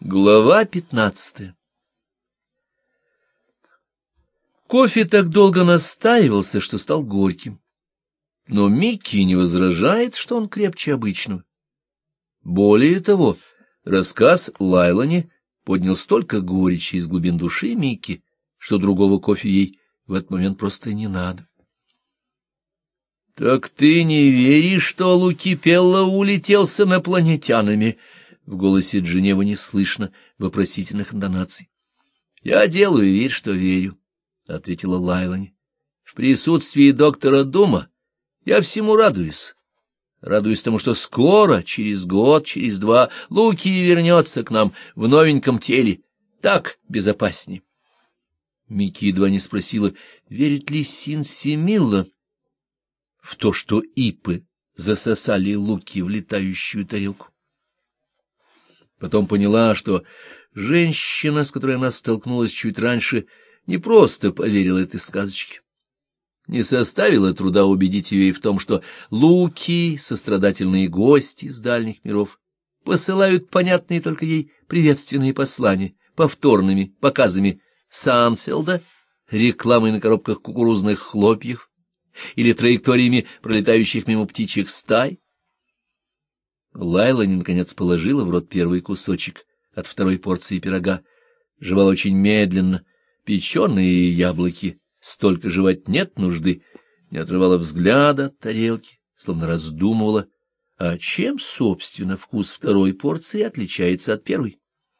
Глава 15. Кофе так долго настаивался, что стал горьким. Но Микки не возражает, что он крепче обычного. Более того, рассказ Лайлани поднял столько горечи из глубин души Микки, что другого кофе ей в этот момент просто не надо. — Так ты не веришь, что Лукипелло улетел с инопланетянами? В голосе Дженевы не слышно вопросительных интонаций. — Я делаю вид, что верю, — ответила Лайлани. — В присутствии доктора Дума я всему радуюсь. Радуюсь тому, что скоро, через год, через два, Луки вернется к нам в новеньком теле. Так безопаснее. Микки едва не спросила, верит ли Синсимилла в то, что Ипы засосали Луки в летающую тарелку. Потом поняла, что женщина, с которой она столкнулась чуть раньше, не просто поверила этой сказочке. Не составило труда убедить ее и в том, что Луки, сострадательные гости из дальних миров, посылают понятные только ей приветственные послания повторными показами Санфилда, рекламой на коробках кукурузных хлопьев или траекториями пролетающих мимо птичьих стай. Лайлани, наконец, положила в рот первый кусочек от второй порции пирога. Жевала очень медленно. Печеные яблоки столько жевать нет нужды. Не отрывала взгляда от тарелки, словно раздумывала, а чем, собственно, вкус второй порции отличается от первой.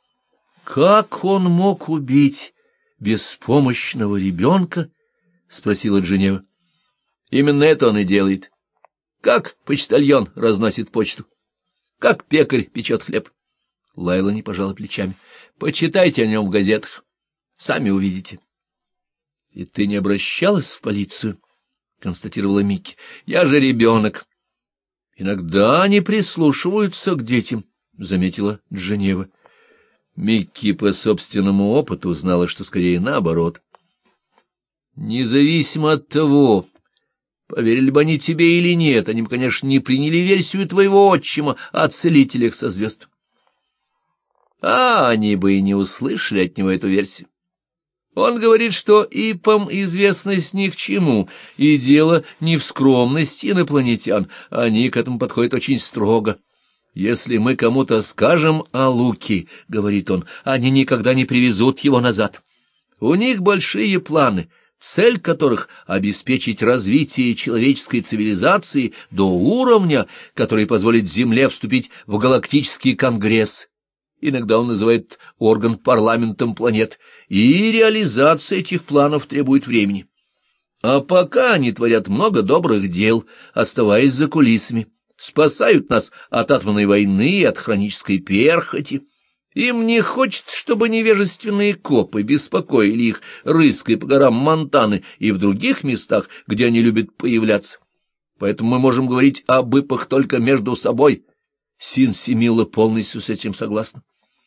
«Как он мог убить беспомощного ребенка?» — спросила Дженева. «Именно это он и делает. Как почтальон разносит почту. Как пекарь печет хлеб». Лайлани пожала плечами. — Почитайте о нем в газетах. Сами увидите. — И ты не обращалась в полицию? — констатировала Микки. — Я же ребенок. — Иногда они прислушиваются к детям, — заметила Дженева. Микки по собственному опыту знала, что скорее наоборот. — Независимо от того, поверили бы они тебе или нет, они бы, конечно, не приняли версию твоего отчима о целителях со звезд. А они бы и не услышали от него эту версию. Он говорит, что Ипам известность ни к чему, и дело не в скромности инопланетян, они к этому подходят очень строго. Если мы кому-то скажем о Луке, — говорит он, — они никогда не привезут его назад. У них большие планы, цель которых — обеспечить развитие человеческой цивилизации до уровня, который позволит Земле вступить в галактический конгресс. Иногда он называет орган парламентом планет, и реализация этих планов требует времени. А пока они творят много добрых дел, оставаясь за кулисами, спасают нас от атомной войны и от хронической перхоти. Им не хочется, чтобы невежественные копы беспокоили их, рыской по горам Монтаны и в других местах, где они любят появляться. Поэтому мы можем говорить об Ипах только между собой. Синсимилла полностью с этим согласна.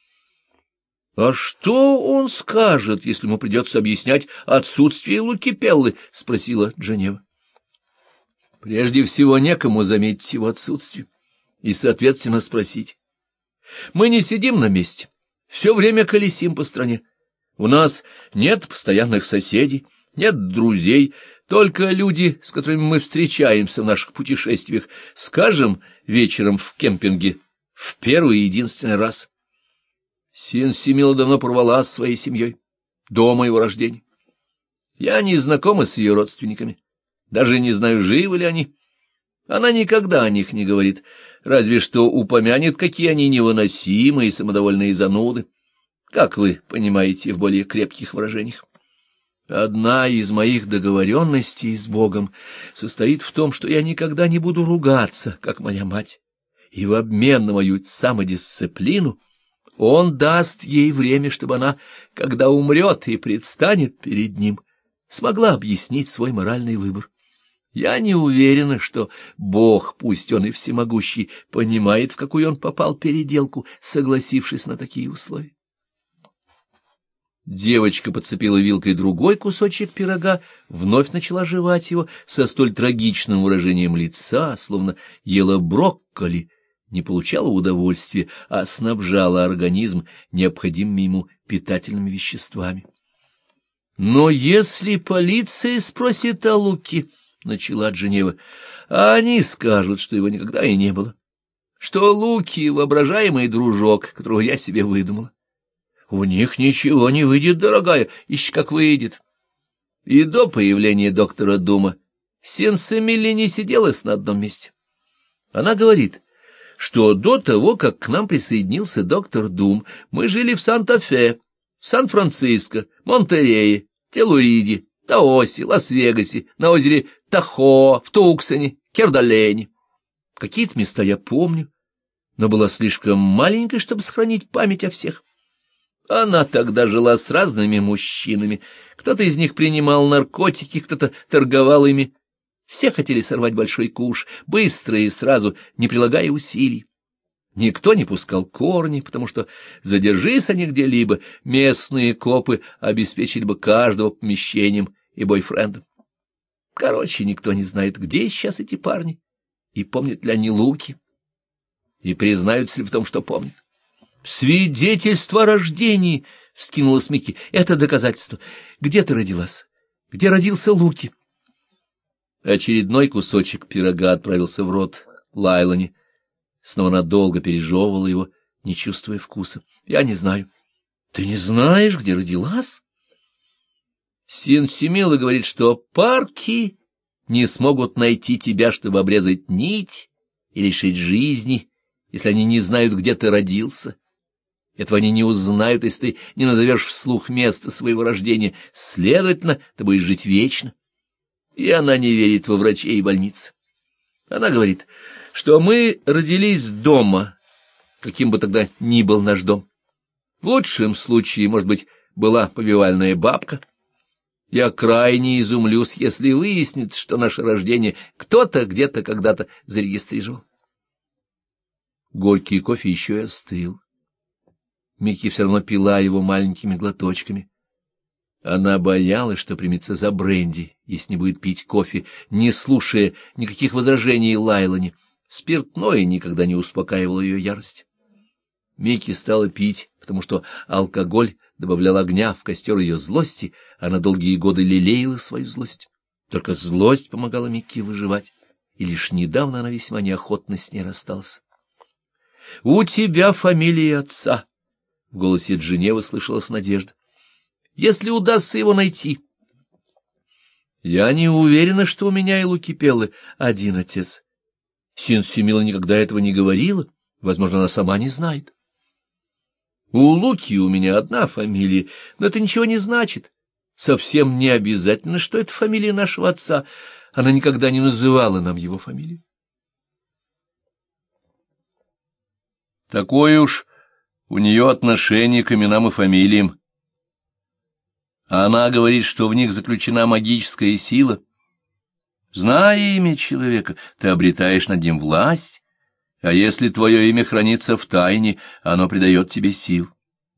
— А что он скажет, если ему придется объяснять отсутствие Лукипеллы? — спросила Дженева. — Прежде всего, некому заметить его отсутствие и, соответственно, спросить. Мы не сидим на месте, все время колесим по стране. У нас нет постоянных соседей, нет друзей, только люди, с которыми мы встречаемся в наших путешествиях, скажем, вечером в кемпинге, в первый и единственный раз. Синсимилла давно порвала с своей семьей, до моего рождения. Я не знакома с ее родственниками, даже не знаю, живы ли они. Она никогда о них не говорит, разве что упомянет, какие они невыносимые и самодовольные зануды, как вы понимаете в более крепких выражениях. Одна из моих договоренностей с Богом состоит в том, что я никогда не буду ругаться, как моя мать, и в обмен на мою самодисциплину Он даст ей время, чтобы она, когда умрет и предстанет перед ним, смогла объяснить свой моральный выбор. Я не уверена, что Бог, пусть он и всемогущий, понимает, в какую он попал переделку, согласившись на такие условия. Девочка подцепила вилкой другой кусочек пирога, вновь начала жевать его со столь трагичным выражением лица, словно ела брокколи, не получала удовольствия, а снабжала организм необходимыми ему питательными веществами. «Но если полиция спросит о Луке, — начала Дженева, — они скажут, что его никогда и не было, что Луки — воображаемый дружок, которого я себе выдумала. У них ничего не выйдет, дорогая, ищи как выйдет. И до появления доктора Дума Сенсимилли не сиделась на одном месте. Она говорит, что до того, как к нам присоединился доктор Дум, мы жили в Санта-Фе, Сан-Франциско, Монтерее, Телуриде, Таосе, Лас-Вегасе, на озере Тахоа, в Туксоне, Кердалене. Какие-то места я помню, но была слишком маленькой, чтобы сохранить память о всех. Она тогда жила с разными мужчинами, кто-то из них принимал наркотики, кто-то торговал ими. Все хотели сорвать большой куш, быстро и сразу, не прилагая усилий. Никто не пускал корни, потому что, задержись они где-либо, местные копы обеспечили бы каждого помещением и бойфрендом. Короче, никто не знает, где сейчас эти парни, и помнят ли они Луки, и признаются ли в том, что помнят. «Свидетельство о рождении!» — вскинулась Микки. «Это доказательство. Где ты родилась? Где родился Луки?» Очередной кусочек пирога отправился в рот Лайлоне. Снова надолго пережевывала его, не чувствуя вкуса. «Я не знаю». «Ты не знаешь, где родилась?» Синсимила говорит, что парки не смогут найти тебя, чтобы обрезать нить и лишить жизни, если они не знают, где ты родился. Этого они не узнают, если ты не назовешь вслух место своего рождения. Следовательно, ты будешь жить вечно. И она не верит во врачей и больницы. Она говорит, что мы родились дома, каким бы тогда ни был наш дом. В лучшем случае, может быть, была повивальная бабка. Я крайне изумлюсь, если выяснится, что наше рождение кто-то где-то когда-то зарегистрировал. Горький кофе еще и остыл. Микки все равно пила его маленькими глоточками. Она боялась, что примется за бренди, если не будет пить кофе, не слушая никаких возражений Лайлоне. Спиртное никогда не успокаивало ее ярость. Микки стала пить, потому что алкоголь добавлял огня в костер ее злости, а на долгие годы лелеяла свою злость. Только злость помогала Микки выживать, и лишь недавно она весьма неохотно с ней рассталась. — У тебя фамилия отца! — в голосе Дженевы слышалась надежда. — Если удастся его найти. Я не уверена, что у меня и Лукипеллы один отец. Синсимила никогда этого не говорила, возможно, она сама не знает. У Луки у меня одна фамилия, но это ничего не значит. Совсем не обязательно, что это фамилия нашего отца. Она никогда не называла нам его фамилию. Такое уж у нее отношение к именам и фамилиям. Она говорит, что в них заключена магическая сила. Зная имя человека, ты обретаешь над ним власть, а если твое имя хранится в тайне, оно придает тебе сил.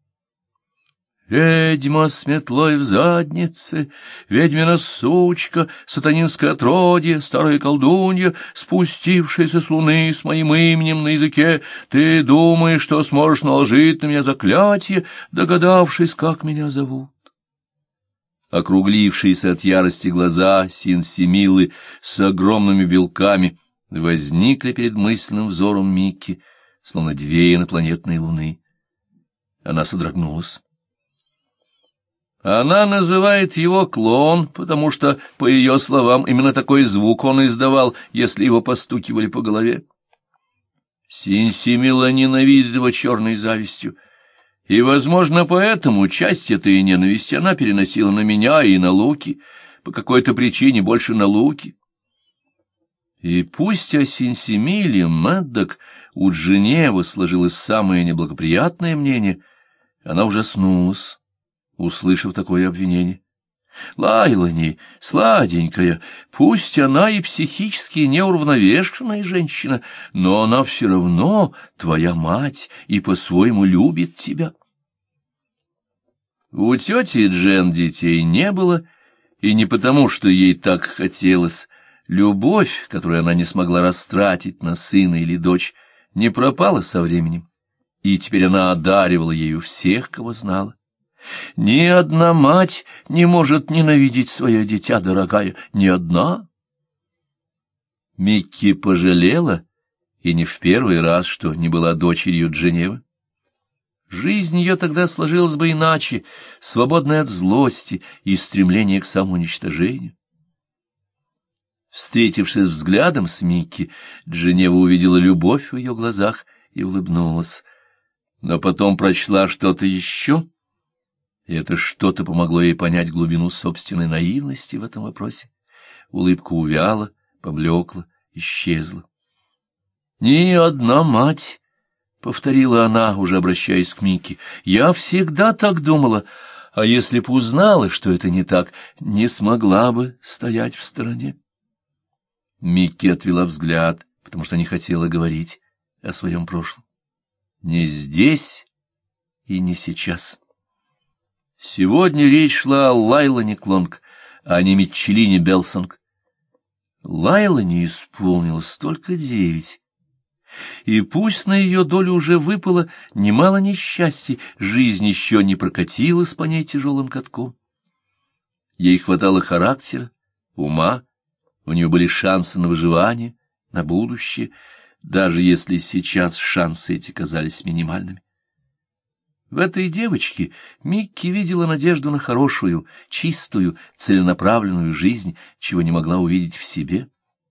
Ведьма с метлой в заднице, ведьмина сучка, сатанинское отродье, старая колдунья, спустившаяся с луны с моим именем на языке, ты думаешь, что сможешь наложить на меня заклятие, догадавшись, как меня зовут? Округлившиеся от ярости глаза Синсимилы с огромными белками возникли перед мысленным взором Микки, словно две инопланетные луны. Она содрогнулась. Она называет его клон, потому что, по ее словам, именно такой звук он издавал, если его постукивали по голове. Синсимила ненавидит его черной завистью, и, возможно, поэтому часть этой ненависти она переносила на меня и на Луки, по какой-то причине больше на Луки. И пусть о Синсимиле Мэддок у Дженевы сложилось самое неблагоприятное мнение, она ужаснулась, услышав такое обвинение. Лайлони, сладенькая, пусть она и психически неуравновешенная женщина, но она все равно твоя мать и по-своему любит тебя. У тети Джен детей не было, и не потому, что ей так хотелось. Любовь, которую она не смогла растратить на сына или дочь, не пропала со временем, и теперь она одаривала ею всех, кого знала. Ни одна мать не может ненавидеть свое дитя, дорогая, ни одна. Микки пожалела, и не в первый раз, что не была дочерью Дженевы. Жизнь ее тогда сложилась бы иначе, свободной от злости и стремления к самоуничтожению. Встретившись взглядом с Микки, Дженева увидела любовь в ее глазах и улыбнулась. Но потом прочла что-то еще, и это что-то помогло ей понять глубину собственной наивности в этом вопросе. Улыбка увяла, поблекла, исчезла. «Ни одна мать», — повторила она, уже обращаясь к Микки, — «я всегда так думала, а если б узнала, что это не так, не смогла бы стоять в стороне». Микки отвела взгляд, потому что не хотела говорить о своем прошлом. Не здесь и не сейчас. Сегодня речь шла о Лайлане Клонг, а не Митчелине Белсонг. Лайлане исполнилось только 9. И пусть на ее долю уже выпало немало несчастий, жизнь еще не прокатилась по ней тяжелым катком. Ей хватало характера, ума, у нее были шансы на выживание, на будущее, даже если сейчас шансы эти казались минимальными. В этой девочке Микки видела надежду на хорошую, чистую, целенаправленную жизнь, чего не могла увидеть в себе.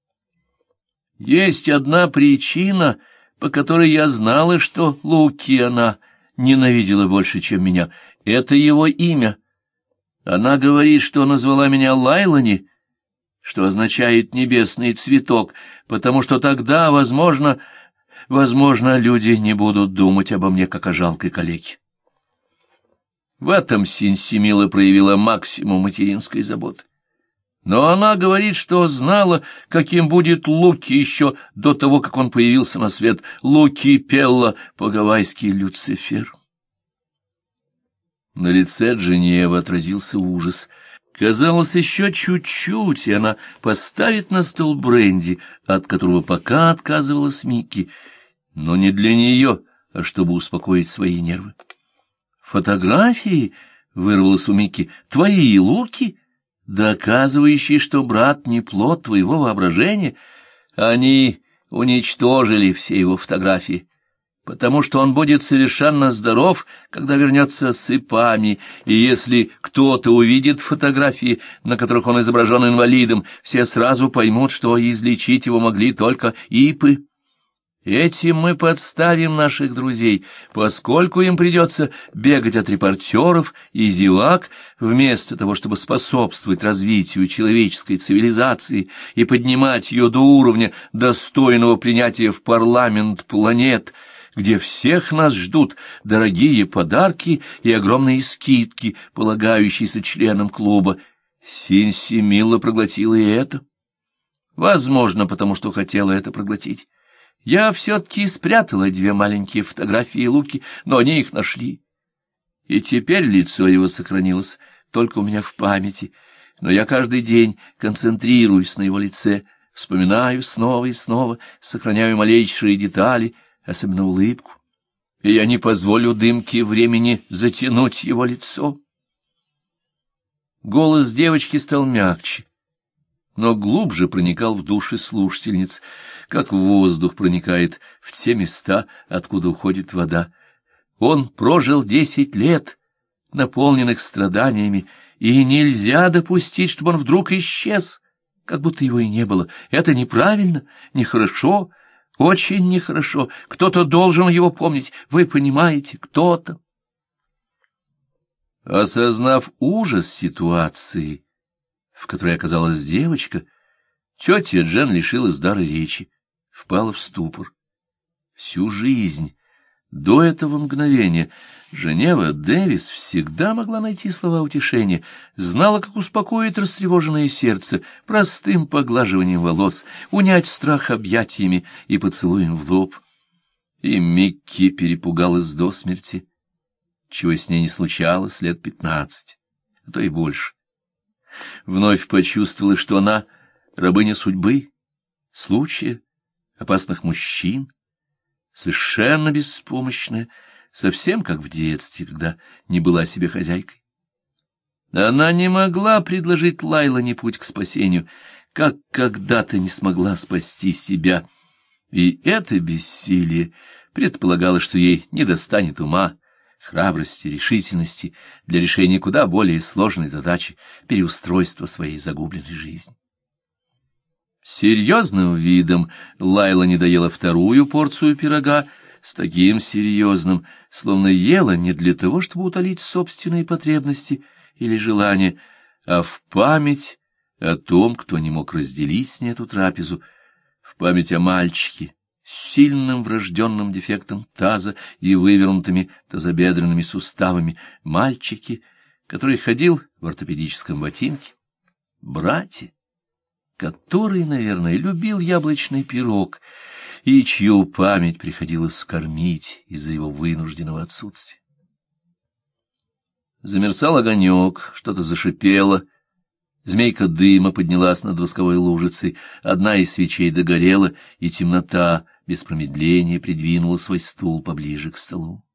Есть одна причина, по которой я знала, что Луки она ненавидела больше, чем меня. Это его имя. Она говорит, что назвала меня Лайлани, что означает «небесный цветок», потому что тогда, возможно, люди не будут думать обо мне, как о жалкой калеке. В этом Синсимила проявила максимум материнской заботы. Но она говорит, что знала, каким будет Луки еще до того, как он появился на свет. Луки Пелла, по-гавайски Люцифер. На лице Дженевы отразился ужас. Казалось, еще чуть-чуть, и она поставит на стол бренди, от которого пока отказывалась Микки, но не для нее, а чтобы успокоить свои нервы. «Фотографии?» — вырвалось у Микки. «Твои Луки, доказывающие, что брат не плод твоего воображения? Они уничтожили все его фотографии, потому что он будет совершенно здоров, когда вернется с ипами, и если кто-то увидит фотографии, на которых он изображен инвалидом, все сразу поймут, что излечить его могли только ипы. Этим мы подставим наших друзей, поскольку им придется бегать от репортеров и зевак, вместо того, чтобы способствовать развитию человеческой цивилизации и поднимать ее до уровня достойного принятия в парламент планет, где всех нас ждут дорогие подарки и огромные скидки, полагающиеся членам клуба. Синсимила проглотила и это. Возможно, потому что хотела это проглотить. Я все-таки спрятала 2 маленькие фотографии Луки, но они их нашли. И теперь лицо его сохранилось только у меня в памяти, но я каждый день концентрируюсь на его лице, вспоминаю снова и снова, сохраняю малейшие детали, особенно улыбку, и я не позволю дымке времени затянуть его лицо. Голос девочки стал мягче, но глубже проникал в души слушательниц, как воздух проникает в те места, откуда уходит вода. Он прожил 10 лет, наполненных страданиями, и нельзя допустить, чтобы он вдруг исчез, как будто его и не было. Это неправильно, нехорошо, очень нехорошо. Кто-то должен его помнить, вы понимаете, кто-то. Осознав ужас ситуации, в которой оказалась девочка, тетя Джен лишилась дара речи, впала в ступор. Всю жизнь до этого мгновения Женева Дэвис всегда могла найти слова утешения, знала, как успокоить растревоженное сердце простым поглаживанием волос, унять страх объятиями и поцелуем в лоб. И Микки перепугалась до смерти, чего с ней не случалось лет 15, а то и больше. Вновь почувствовала, что она рабыня судьбы, случая, опасных мужчин. совершенно беспомощная, совсем как в детстве, когда не была себе хозяйкой. Она не могла предложить Лайлоне путь к спасению, как когда-то не смогла спасти себя, и это бессилие предполагало, что ей недостанет ума, храбрости, решительности для решения куда более сложной задачи — переустройства своей загубленной жизни. Серьезным видом Лайла не доела вторую порцию пирога, с таким серьезным, словно ела не для того, чтобы утолить собственные потребности или желания, а в память о том, кто не мог разделить с ней эту трапезу, в память о мальчике с сильным врожденным дефектом таза и вывернутыми тазобедренными суставами, мальчике, который ходил в ортопедическом ботинке, брате, который, наверное, любил яблочный пирог и чью память приходилось кормить из-за его вынужденного отсутствия. Замерцал огонек, что-то зашипело, змейка дыма поднялась над восковой лужицей, одна из свечей догорела, и темнота без промедления придвинула свой стул поближе к столу.